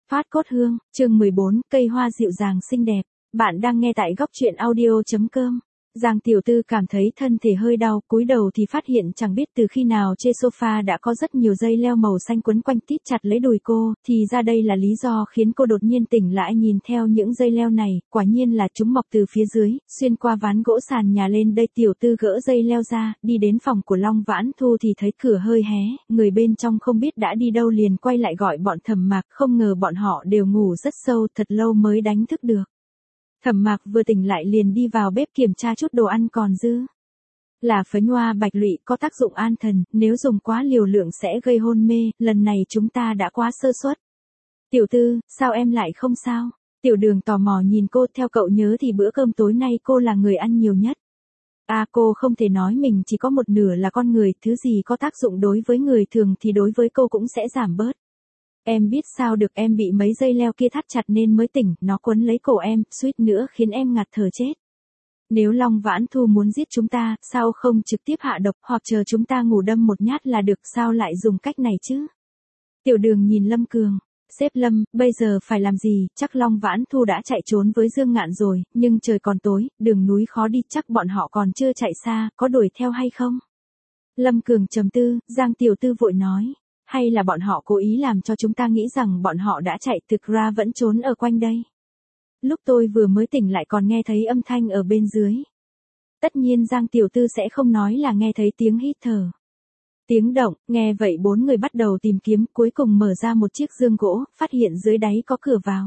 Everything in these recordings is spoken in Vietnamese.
Phát cốt hương, chương 14, cây hoa dịu dàng xinh đẹp. Bạn đang nghe tại góc truyện audio.com. Giang tiểu tư cảm thấy thân thể hơi đau, cúi đầu thì phát hiện chẳng biết từ khi nào trên sofa đã có rất nhiều dây leo màu xanh quấn quanh tít chặt lấy đùi cô, thì ra đây là lý do khiến cô đột nhiên tỉnh lại. Nhìn theo những dây leo này, quả nhiên là chúng mọc từ phía dưới, xuyên qua ván gỗ sàn nhà lên đây. Tiểu tư gỡ dây leo ra, đi đến phòng của Long Vãn Thu thì thấy cửa hơi hé, người bên trong không biết đã đi đâu liền quay lại gọi bọn Thẩm Mạc, không ngờ bọn họ đều ngủ rất sâu, thật lâu mới đánh thức được. Thẩm Mạc vừa tỉnh lại liền đi vào bếp kiểm tra chút đồ ăn còn dư. Là phấn hoa bạch lụy, có tác dụng an thần, nếu dùng quá liều lượng sẽ gây hôn mê, lần này chúng ta đã quá sơ suất. Tiểu tư, sao em lại không sao? Tiểu Đường tò mò nhìn cô, theo cậu nhớ thì bữa cơm tối nay cô là người ăn nhiều nhất. Cô không thể nói mình chỉ có một nửa là con người, thứ gì có tác dụng đối với người thường thì đối với cô cũng sẽ giảm bớt. Em biết sao được, em bị mấy dây leo kia thắt chặt nên mới tỉnh, nó quấn lấy cổ em, suýt nữa khiến em ngạt thở chết. Nếu Long Vãn Thu muốn giết chúng ta, sao không trực tiếp hạ độc, hoặc chờ chúng ta ngủ đâm một nhát là được, sao lại dùng cách này chứ? Tiểu Đường nhìn Lâm Cường, sếp Lâm, bây giờ phải làm gì? Chắc Long Vãn Thu đã chạy trốn với Dương Ngạn rồi, nhưng trời còn tối, đường núi khó đi, chắc bọn họ còn chưa chạy xa, có đuổi theo hay không? Lâm Cường trầm tư, Giang tiểu tư vội nói. Hay là bọn họ cố ý làm cho chúng ta nghĩ rằng bọn họ đã chạy, thực ra vẫn trốn ở quanh đây. Lúc tôi vừa mới tỉnh lại còn nghe thấy âm thanh ở bên dưới. Tất nhiên Giang tiểu tư sẽ không nói là nghe thấy tiếng hít thở. Tiếng động, nghe vậy bốn người bắt đầu tìm kiếm, cuối cùng mở ra một chiếc giường gỗ, phát hiện dưới đáy có cửa vào.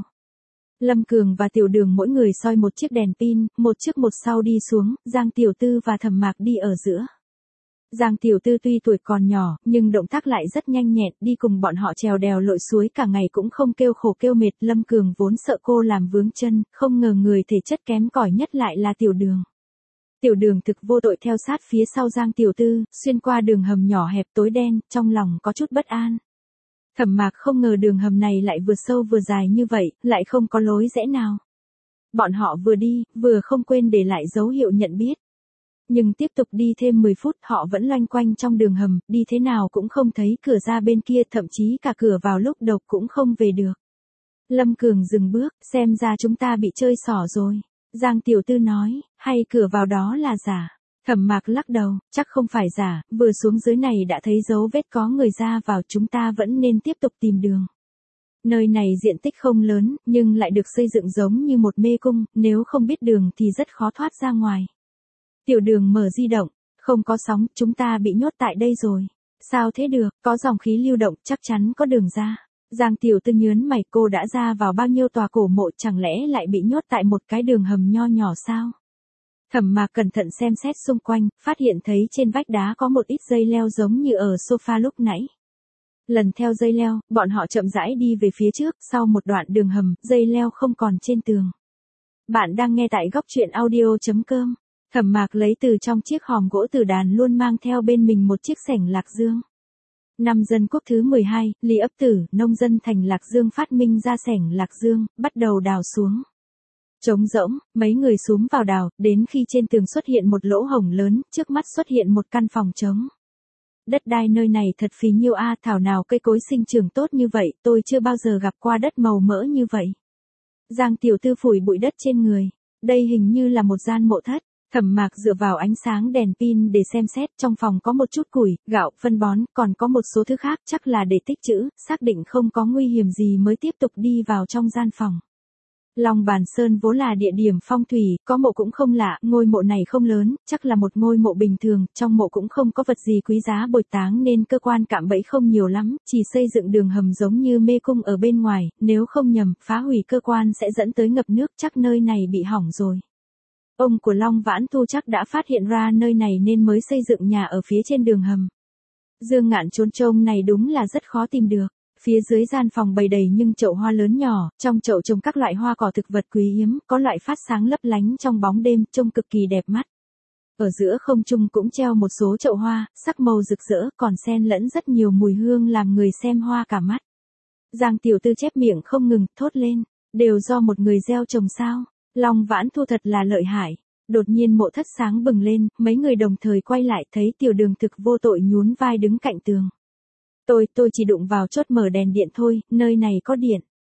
Lâm Cường và Tiểu Đường mỗi người soi một chiếc đèn pin, một trước một sau đi xuống, Giang tiểu tư và Thẩm Mạc đi ở giữa. Giang tiểu tư tuy tuổi còn nhỏ, nhưng động tác lại rất nhanh nhẹn, đi cùng bọn họ trèo đèo lội suối cả ngày cũng không kêu khổ kêu mệt. Lâm Cường vốn sợ cô làm vướng chân, không ngờ người thể chất kém cỏi nhất lại là Tiểu Đường. Tiểu Đường thực vô tội theo sát phía sau Giang tiểu tư, xuyên qua đường hầm nhỏ hẹp tối đen, trong lòng có chút bất an. Thẩm Mạc không ngờ đường hầm này lại vừa sâu vừa dài như vậy, lại không có lối rẽ nào. Bọn họ vừa đi, vừa không quên để lại dấu hiệu nhận biết. Nhưng tiếp tục đi thêm 10 phút họ vẫn loanh quanh trong đường hầm, đi thế nào cũng không thấy cửa ra bên kia, thậm chí cả cửa vào lúc đầu cũng không về được. Lâm Cường dừng bước, xem ra chúng ta bị chơi xỏ rồi. Giang tiểu tư nói, hay cửa vào đó là giả. Thẩm Mạc lắc đầu, chắc không phải giả, vừa xuống dưới này đã thấy dấu vết có người ra vào, chúng ta vẫn nên tiếp tục tìm đường. Nơi này diện tích không lớn, nhưng lại được xây dựng giống như một mê cung, nếu không biết đường thì rất khó thoát ra ngoài. Tiểu Đường mở di động, không có sóng, chúng ta bị nhốt tại đây rồi. Sao thế được, có dòng khí lưu động, chắc chắn có đường ra. Giang tiểu tư nhớn mày, cô đã ra vào bao nhiêu tòa cổ mộ, chẳng lẽ lại bị nhốt tại một cái đường hầm nho nhỏ sao? Thẩm Mạc cẩn thận xem xét xung quanh, phát hiện thấy trên vách đá có một ít dây leo giống như ở sofa lúc nãy. Lần theo dây leo, bọn họ chậm rãi đi về phía trước, sau một đoạn đường hầm, dây leo không còn trên tường. Bạn đang nghe tại góc truyện audio.com. Thẩm Mạc lấy từ trong chiếc hòm gỗ tử đàn luôn mang theo bên mình một chiếc xẻng lạc dương. Năm Dân Quốc thứ 12, Lý Ấp Tử, nông dân thành Lạc Dương phát minh ra xẻng lạc dương, bắt đầu đào xuống. Trống rỗng, mấy người xúm vào đào, đến khi trên tường xuất hiện một lỗ hổng lớn, trước mắt xuất hiện một căn phòng trống. Đất đai nơi này thật phí nhiêu thảo nào cây cối sinh trưởng tốt như vậy, tôi chưa bao giờ gặp qua đất màu mỡ như vậy. Giang tiểu tư phủi bụi đất trên người, đây hình như là một gian mộ thất. Thẩm Mạc dựa vào ánh sáng đèn pin để xem xét, trong phòng có một chút củi, gạo, phân bón, còn có một số thứ khác, chắc là để tích trữ, xác định không có nguy hiểm gì mới tiếp tục đi vào trong gian phòng. Long Bàn Sơn vốn là địa điểm phong thủy, có mộ cũng không lạ, ngôi mộ này không lớn, chắc là một ngôi mộ bình thường, trong mộ cũng không có vật gì quý giá bồi táng nên cơ quan cạm bẫy không nhiều lắm, chỉ xây dựng đường hầm giống như mê cung ở bên ngoài, nếu không nhầm, phá hủy cơ quan sẽ dẫn tới ngập nước, chắc nơi này bị hỏng rồi. Ông của Long Vãn Thu chắc đã phát hiện ra nơi này nên mới xây dựng nhà ở phía trên đường hầm. Dương Ngạn chốn trông này đúng là rất khó tìm được. Phía dưới gian phòng bày đầy những chậu hoa lớn nhỏ, trong chậu trồng các loại hoa cỏ thực vật quý hiếm, có loại phát sáng lấp lánh trong bóng đêm, trông cực kỳ đẹp mắt. Ở giữa không trung cũng treo một số chậu hoa, sắc màu rực rỡ, còn xen lẫn rất nhiều mùi hương làm người xem hoa cả mắt. Giang tiểu tư chép miệng không ngừng, thốt lên, đều do một người gieo trồng sao? Long Vãn Thu thật là lợi hại. Đột nhiên mộ thất sáng bừng lên, mấy người đồng thời quay lại thấy Tiểu Đường thực vô tội nhún vai đứng cạnh tường. Tôi chỉ đụng vào chốt mở đèn điện thôi, nơi này có điện.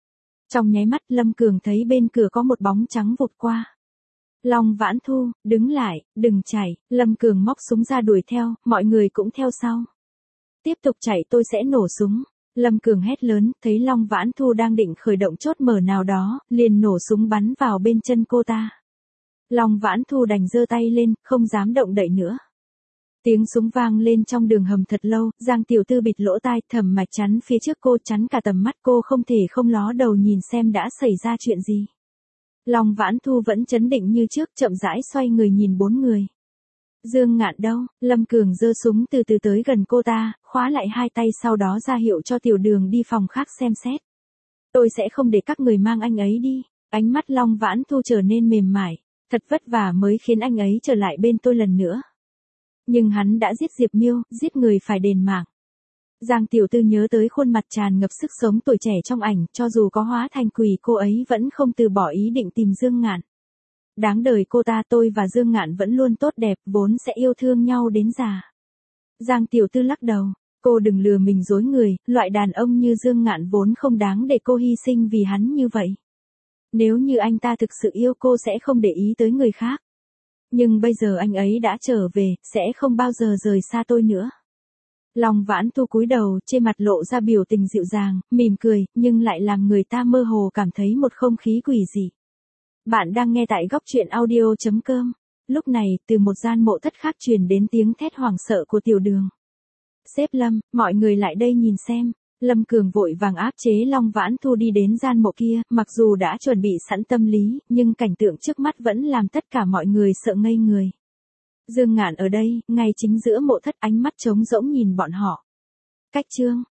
Trong nháy mắt Lâm Cường thấy bên cửa có một bóng trắng vụt qua. Long Vãn Thu, đứng lại, đừng chạy, Lâm Cường móc súng ra đuổi theo, mọi người cũng theo sau. Tiếp tục chạy tôi sẽ nổ súng. Lâm Cường hét lớn, thấy Long Vãn Thu đang định khởi động chốt mở nào đó, liền nổ súng bắn vào bên chân cô ta. Long Vãn Thu đành giơ tay lên, không dám động đậy nữa. Tiếng súng vang lên trong đường hầm thật lâu, Giang tiểu thư bịt lỗ tai, Thẩm Mạch chắn phía trước cô, chắn cả tầm mắt cô, không thể không ló đầu nhìn xem đã xảy ra chuyện gì. Long Vãn Thu vẫn trấn định như trước, chậm rãi xoay người nhìn bốn người. Dương Ngạn đâu? Lâm Cường giơ súng từ từ tới gần cô ta, khóa lại hai tay, sau đó ra hiệu cho Tiểu Đường đi phòng khác xem xét. Tôi sẽ không để các người mang anh ấy đi. Ánh mắt Long Vãn Thu trở nên mềm mại. Thật vất vả mới khiến anh ấy trở lại bên tôi lần nữa. Nhưng hắn đã giết Diệp Miêu, giết người phải đền mạng. Giang tiểu thư nhớ tới khuôn mặt tràn ngập sức sống tuổi trẻ trong ảnh, cho dù có hóa thành quỷ cô ấy vẫn không từ bỏ ý định tìm Dương Ngạn. Đáng đời cô ta, tôi và Dương Ngạn vẫn luôn tốt đẹp, vốn sẽ yêu thương nhau đến già. Giang tiểu thư lắc đầu, cô đừng lừa mình dối người, loại đàn ông như Dương Ngạn vốn không đáng để cô hy sinh vì hắn như vậy. Nếu như anh ta thực sự yêu cô sẽ không để ý tới người khác. Nhưng bây giờ anh ấy đã trở về, sẽ không bao giờ rời xa tôi nữa. Long Vãn Thu cúi đầu, trên mặt lộ ra biểu tình dịu dàng, mỉm cười, nhưng lại làm người ta mơ hồ cảm thấy một không khí quỷ dị. Bạn đang nghe tại góc truyện audio.com. Lúc này, từ một gian mộ thất khác truyền đến tiếng thét hoảng sợ của Tiểu Đường. Sếp Lâm, mọi người lại đây nhìn xem. Lâm Cường vội vàng áp chế Long Vãn Thu đi đến gian mộ kia, mặc dù đã chuẩn bị sẵn tâm lý, nhưng cảnh tượng trước mắt vẫn làm tất cả mọi người sợ ngây người. Dương Ngạn ở đây, ngay chính giữa mộ thất, ánh mắt trống rỗng nhìn bọn họ. Cách chương